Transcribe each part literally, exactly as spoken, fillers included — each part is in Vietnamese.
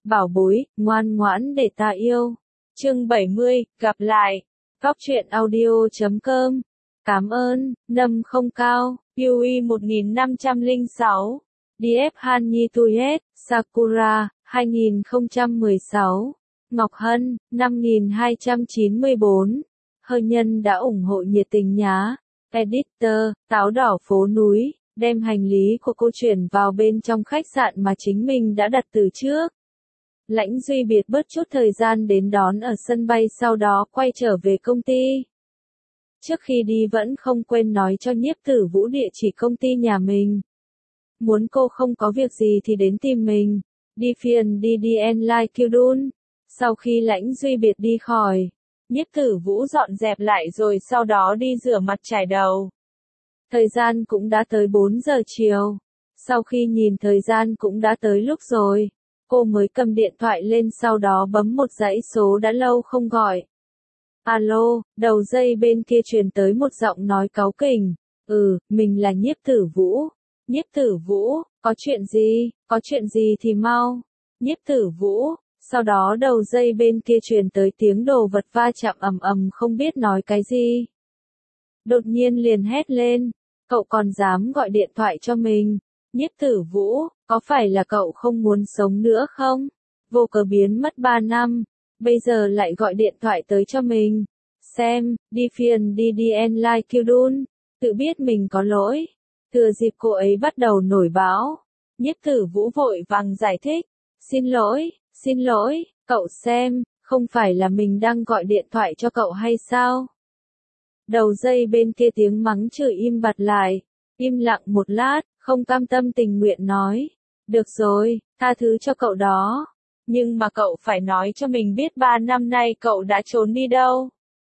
bảo bối, ngoan ngoãn để ta yêu. Chương bảy mươi, gặp lại. Góc truyện audio chấm com. Cảm ơn, nâm không cao, u i một nghìn năm trăm lẻ sáu. đê ép Hanyi Tuyet, Sakura, hai nghìn không trăm mười sáu. Ngọc Hân, năm nghìn hai trăm chín mươi bốn. Hơi nhân đã ủng hộ nhiệt tình nhá. Editor, táo đỏ phố núi, đem hành lý của cô chuyển vào bên trong khách sạn mà chính mình đã đặt từ trước. Lãnh Duy Biệt bớt chút thời gian đến đón ở sân bay, sau đó quay trở về công ty. Trước khi đi vẫn không quên nói cho Nhiếp Tử Vũ địa chỉ công ty nhà mình. Muốn cô không có việc gì thì đến tìm mình. Đi phiền đi đi en lai Kyudun. Sau khi Lãnh Duy Biệt đi khỏi, Nhiếp Tử Vũ dọn dẹp lại rồi sau đó đi rửa mặt chải đầu. Thời gian cũng đã tới bốn giờ chiều. Sau khi nhìn thời gian cũng đã tới lúc rồi, cô mới cầm điện thoại lên, sau đó bấm một dãy số đã lâu không gọi. Alo, đầu dây bên kia truyền tới một giọng nói cáu kỉnh. Ừ, mình là Nhiếp Tử Vũ. Nhiếp Tử Vũ, có chuyện gì, có chuyện gì thì mau. Nhiếp Tử Vũ, sau đó đầu dây bên kia truyền tới tiếng đồ vật va chạm ầm ầm, không biết nói cái gì. Đột nhiên liền hét lên, cậu còn dám gọi điện thoại cho mình. Nhiếp Tử Vũ, có phải là cậu không muốn sống nữa không? Vô cớ biến mất ba năm, bây giờ lại gọi điện thoại tới cho mình. Xem, đi phiền đi đi en lai Kyudun, tự biết mình có lỗi. Thừa dịp cô ấy bắt đầu nổi báo, Nhiếp Tử Vũ vội vàng giải thích. Xin lỗi, xin lỗi, cậu xem, không phải là mình đang gọi điện thoại cho cậu hay sao? Đầu dây bên kia tiếng mắng chửi im bặt lại, im lặng một lát, không cam tâm tình nguyện nói. Được rồi, tha thứ cho cậu đó. Nhưng mà cậu phải nói cho mình biết ba năm nay cậu đã trốn đi đâu.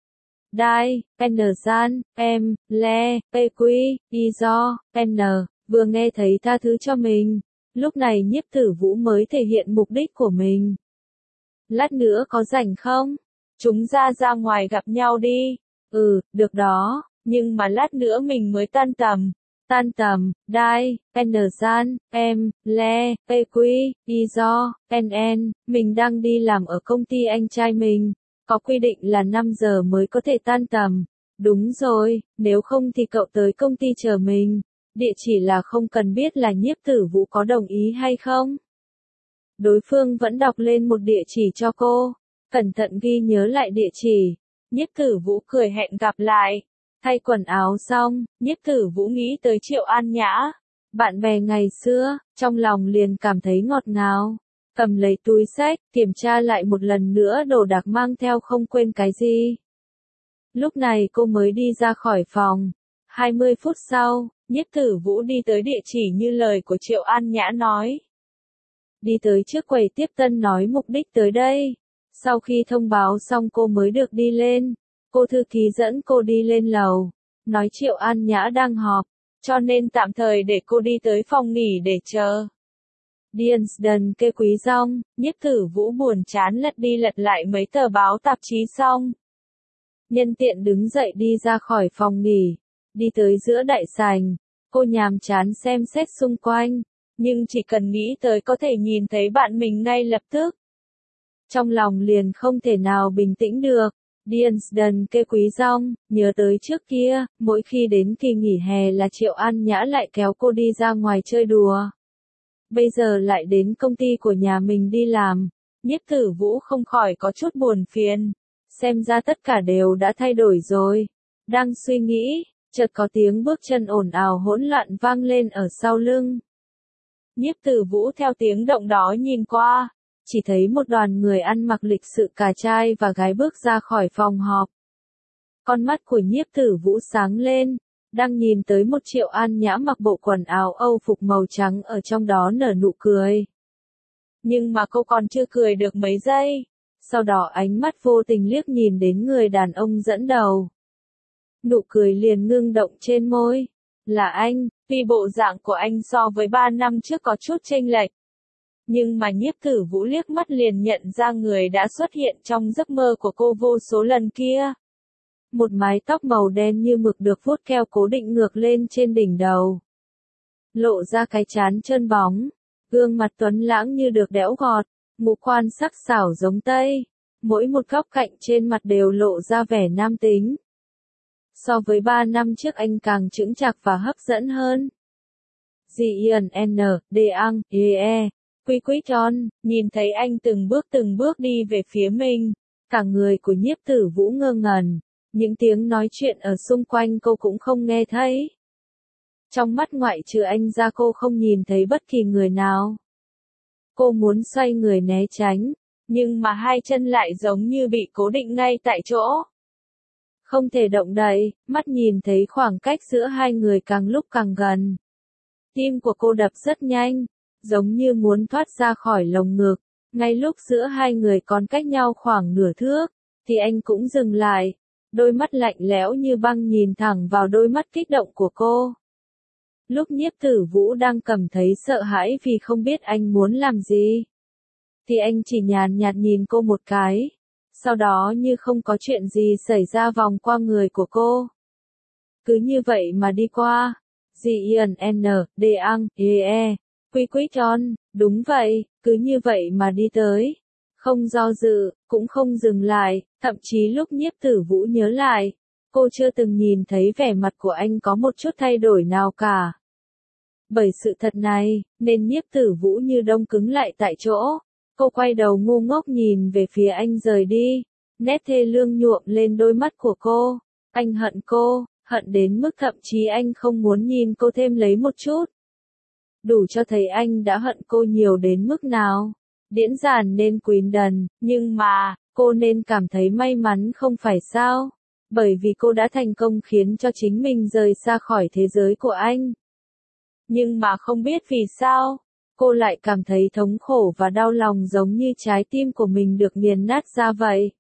Đai, N gian, em, le, P quy, y do, N, vừa nghe thấy tha thứ cho mình. Lúc này Nhiếp Tử Vũ mới thể hiện mục đích của mình. Lát nữa có rảnh không? Chúng ra ra ngoài gặp nhau đi. Ừ, được đó, nhưng mà lát nữa mình mới tan tầm. Tan tầm, đai, N gian, em, le, P quy, y do, N N, mình đang đi làm ở công ty anh trai mình. Có quy định là năm giờ mới có thể tan tầm. Đúng rồi, nếu không thì cậu tới công ty chờ mình. Địa chỉ là không cần biết là Nhiếp Tử Vũ có đồng ý hay không. Đối phương vẫn đọc lên một địa chỉ cho cô. Cẩn thận ghi nhớ lại địa chỉ. Nhiếp Tử Vũ cười hẹn gặp lại. Thay quần áo xong, Nhiếp Tử Vũ nghĩ tới Triệu An Nhã. Bạn bè ngày xưa, trong lòng liền cảm thấy ngọt ngào. Cầm lấy túi xách, kiểm tra lại một lần nữa đồ đạc mang theo không quên cái gì. Lúc này cô mới đi ra khỏi phòng. hai mươi phút sau, Nhiếp Tử Vũ đi tới địa chỉ như lời của Triệu An Nhã nói. Đi tới trước quầy tiếp tân nói mục đích tới đây. Sau khi thông báo xong cô mới được đi lên. Cô thư ký dẫn cô đi lên lầu. Nói Triệu An Nhã đang họp, cho nên tạm thời để cô đi tới phòng nghỉ để chờ. Diensden kê quý rong, Nhiếp Tử Vũ buồn chán lật đi lật lại mấy tờ báo tạp chí xong. Nhân tiện đứng dậy đi ra khỏi phòng nghỉ. Đi tới giữa đại sảnh, cô nhàm chán xem xét xung quanh, nhưng chỉ cần nghĩ tới có thể nhìn thấy bạn mình ngay lập tức. Trong lòng liền không thể nào bình tĩnh được. Diensden kê quý rong, nhớ tới trước kia, mỗi khi đến kỳ nghỉ hè là Triệu An Nhã lại kéo cô đi ra ngoài chơi đùa. Bây giờ lại đến công ty của nhà mình đi làm, Nhiếp Tử Vũ không khỏi có chút buồn phiền. Xem ra tất cả đều đã thay đổi rồi. Đang suy nghĩ, chợt có tiếng bước chân ồn ào hỗn loạn vang lên ở sau lưng. Nhiếp Tử Vũ theo tiếng động đó nhìn qua, chỉ thấy một đoàn người ăn mặc lịch sự cả trai và gái bước ra khỏi phòng họp. Con mắt của Nhiếp Tử Vũ sáng lên, đang nhìn tới một Triệu An Nhã mặc bộ quần áo Âu phục màu trắng ở trong đó nở nụ cười. Nhưng mà cô còn chưa cười được mấy giây, sau đó ánh mắt vô tình liếc nhìn đến người đàn ông dẫn đầu. Nụ cười liền ngưng động trên môi. Là anh, tuy bộ dạng của anh so với ba năm trước có chút chênh lệch. Nhưng mà Nhiếp Tử Vũ liếc mắt liền nhận ra người đã xuất hiện trong giấc mơ của cô vô số lần kia. Một mái tóc màu đen như mực được vuốt keo cố định ngược lên trên đỉnh đầu. Lộ ra cái trán trơn bóng, gương mặt tuấn lãng như được đẽo gọt, ngũ quan sắc sảo giống Tây, mỗi một góc cạnh trên mặt đều lộ ra vẻ nam tính. So với ba năm trước anh càng chững chạc và hấp dẫn hơn. Jian N, Deang, Ye, Quy Quy Tròn, nhìn thấy anh từng bước từng bước đi về phía mình, cả người của Nhiếp Tử Vũ ngơ ngẩn, những tiếng nói chuyện ở xung quanh cô cũng không nghe thấy. Trong mắt ngoại trừ anh ra cô không nhìn thấy bất kỳ người nào. Cô muốn xoay người né tránh, nhưng mà hai chân lại giống như bị cố định ngay tại chỗ. Không thể động đậy, mắt nhìn thấy khoảng cách giữa hai người càng lúc càng gần. Tim của cô đập rất nhanh, giống như muốn thoát ra khỏi lồng ngực. Ngay lúc giữa hai người còn cách nhau khoảng nửa thước, thì anh cũng dừng lại, đôi mắt lạnh lẽo như băng nhìn thẳng vào đôi mắt kích động của cô. Lúc Nhiếp Tử Vũ đang cảm thấy sợ hãi vì không biết anh muốn làm gì, thì anh chỉ nhàn nhạt nhìn cô một cái, sau đó như không có chuyện gì xảy ra vòng qua người của cô. Cứ như vậy mà đi qua. Jian N, Deang, Ye, Quy Quy Tròn, đúng vậy, cứ như vậy mà đi tới. Không do dự, cũng không dừng lại, thậm chí lúc Nhiếp Tử Vũ nhớ lại, cô chưa từng nhìn thấy vẻ mặt của anh có một chút thay đổi nào cả. Bởi sự thật này, nên Nhiếp Tử Vũ như đông cứng lại tại chỗ. Cô quay đầu ngu ngốc nhìn về phía anh rời đi, nét thê lương nhuộm lên đôi mắt của cô. Anh hận cô, hận đến mức thậm chí anh không muốn nhìn cô thêm lấy một chút. Đủ cho thấy anh đã hận cô nhiều đến mức nào. Điễn giản nên quỳnh đần, nhưng mà, cô nên cảm thấy may mắn không phải sao? Bởi vì cô đã thành công khiến cho chính mình rời xa khỏi thế giới của anh. Nhưng mà không biết vì sao, cô lại cảm thấy thống khổ và đau lòng giống như trái tim của mình được nghiền nát ra vậy.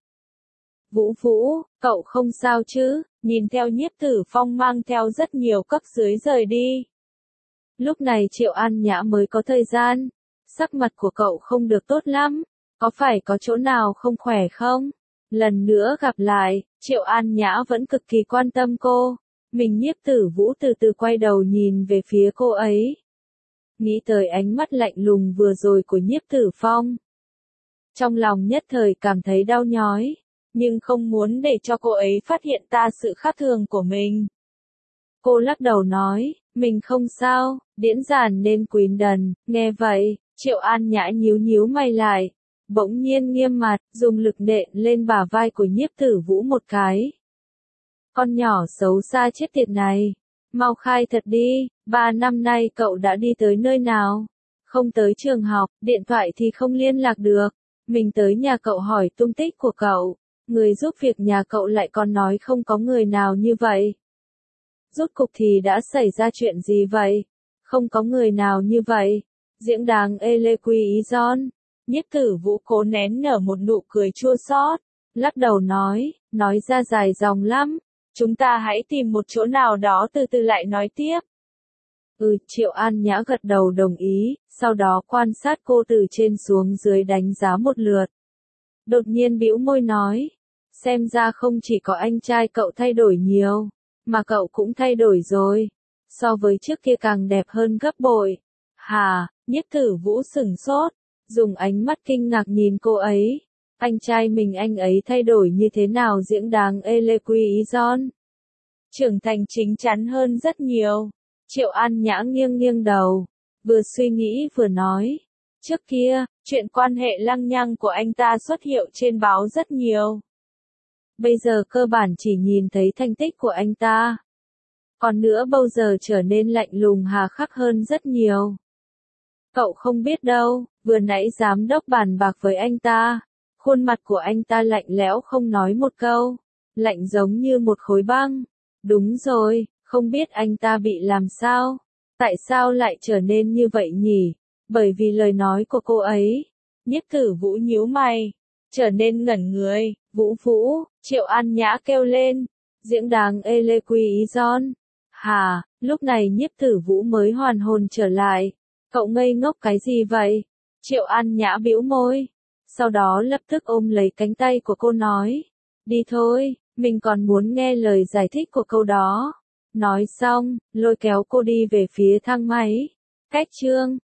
Vũ Vũ, cậu không sao chứ? Nhìn theo Nhiếp Tử Phong mang theo rất nhiều cấp dưới rời đi. Lúc này Triệu An Nhã mới có thời gian. Sắc mặt của cậu không được tốt lắm, có phải có chỗ nào không khỏe không? Lần nữa gặp lại, Triệu An Nhã vẫn cực kỳ quan tâm cô. Mình Nhiếp Tử Vũ từ từ quay đầu nhìn về phía cô ấy. Nghĩ tới ánh mắt lạnh lùng vừa rồi của Nhiếp Tử Phong. Trong lòng nhất thời cảm thấy đau nhói, nhưng không muốn để cho cô ấy phát hiện ra sự khác thường của mình. Cô lắc đầu nói, mình không sao, điễn giản nên quỳnh đần, nghe vậy, Triệu An Nhã nhíu nhíu mày lại, bỗng nhiên nghiêm mặt, dùng lực nện lên bả vai của Nhiếp Tử Vũ một cái. Con nhỏ xấu xa chết tiệt này, mau khai thật đi, ba năm nay cậu đã đi tới nơi nào? Không tới trường học, điện thoại thì không liên lạc được, mình tới nhà cậu hỏi tung tích của cậu, người giúp việc nhà cậu lại còn nói không có người nào như vậy. Rốt cục thì đã xảy ra chuyện gì vậy? Không có người nào như vậy. Diễn đáng Ele Quy Ý Giòn. Nhiếp Tử Vũ cố nén nở một nụ cười chua xót, lắc đầu nói, nói ra dài dòng lắm. Chúng ta hãy tìm một chỗ nào đó từ từ lại nói tiếp. Ừ, Triệu An Nhã gật đầu đồng ý, sau đó quan sát cô từ trên xuống dưới đánh giá một lượt. Đột nhiên bĩu môi nói, xem ra không chỉ có anh trai cậu thay đổi nhiều, mà cậu cũng thay đổi rồi. So với trước kia càng đẹp hơn gấp bội. Hà, Nhiếp Tử Vũ sửng sốt, dùng ánh mắt kinh ngạc nhìn cô ấy. Anh trai mình anh ấy thay đổi như thế nào diễn đáng Ele Quy Ý Giòn? Trưởng thành chính chắn hơn rất nhiều. Triệu An Nhã nghiêng nghiêng đầu, vừa suy nghĩ vừa nói. Trước kia, chuyện quan hệ lăng nhăng của anh ta xuất hiện trên báo rất nhiều. Bây giờ cơ bản chỉ nhìn thấy thành tích của anh ta. Còn nữa bao giờ trở nên lạnh lùng hà khắc hơn rất nhiều. Cậu không biết đâu, vừa nãy giám đốc bàn bạc với anh ta. Khuôn mặt của anh ta lạnh lẽo không nói một câu. Lạnh giống như một khối băng. Đúng rồi, không biết anh ta bị làm sao. Tại sao lại trở nên như vậy nhỉ? Bởi vì lời nói của cô ấy. Nhiếp Tử Vũ nhíu mày, trở nên ngẩn người. Vũ Vũ, Triệu An Nhã kêu lên. Diễn đáng Ele Quy Ý Giòn. Hà, lúc này Nhiếp Tử Vũ mới hoàn hồn trở lại. Cậu ngây ngốc cái gì vậy? Triệu An Nhã bĩu môi. Sau đó lập tức ôm lấy cánh tay của cô nói. Đi thôi, mình còn muốn nghe lời giải thích của câu đó. Nói xong, lôi kéo cô đi về phía thang máy. Cách chương